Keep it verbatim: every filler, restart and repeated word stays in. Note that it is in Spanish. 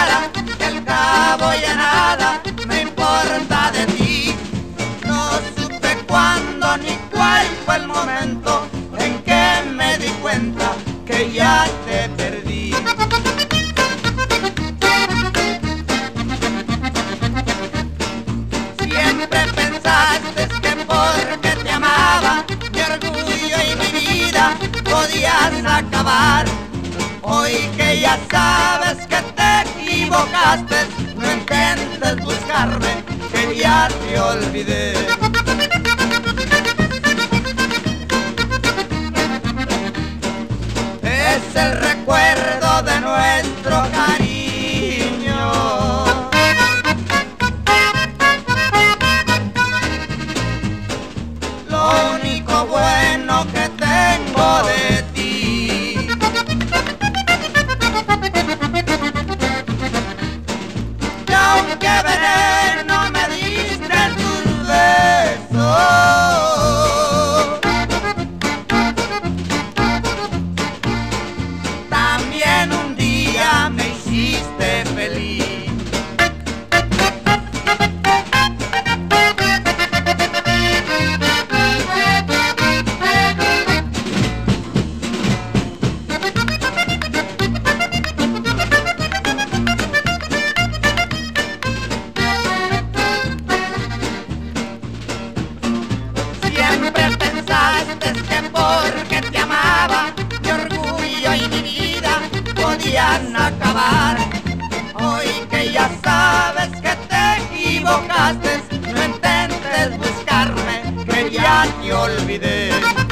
olvidara, que al cabo ya nada me importa de ti. No supe cuándo ni cuál fue el momento en que me di cuenta que ya te perdí. Siempre pensaste que porque te amaba, mi orgullo y mi vida podías acabar. Hoy que ya sabes que te equivocaste, no intentes buscarme, que ya te olvidé. Es el recuerdo de nuestro cariño. Lo único bueno que tengo de ti. Y aunque veneno me diste en tus besos, también un día me hiciste feliz. Siempre pensaste que porque te amaba, mi orgullo y mi vida podían acabar. Hoy que ya sabes que te equivocaste, no intentes buscarme, que ya te olvidé.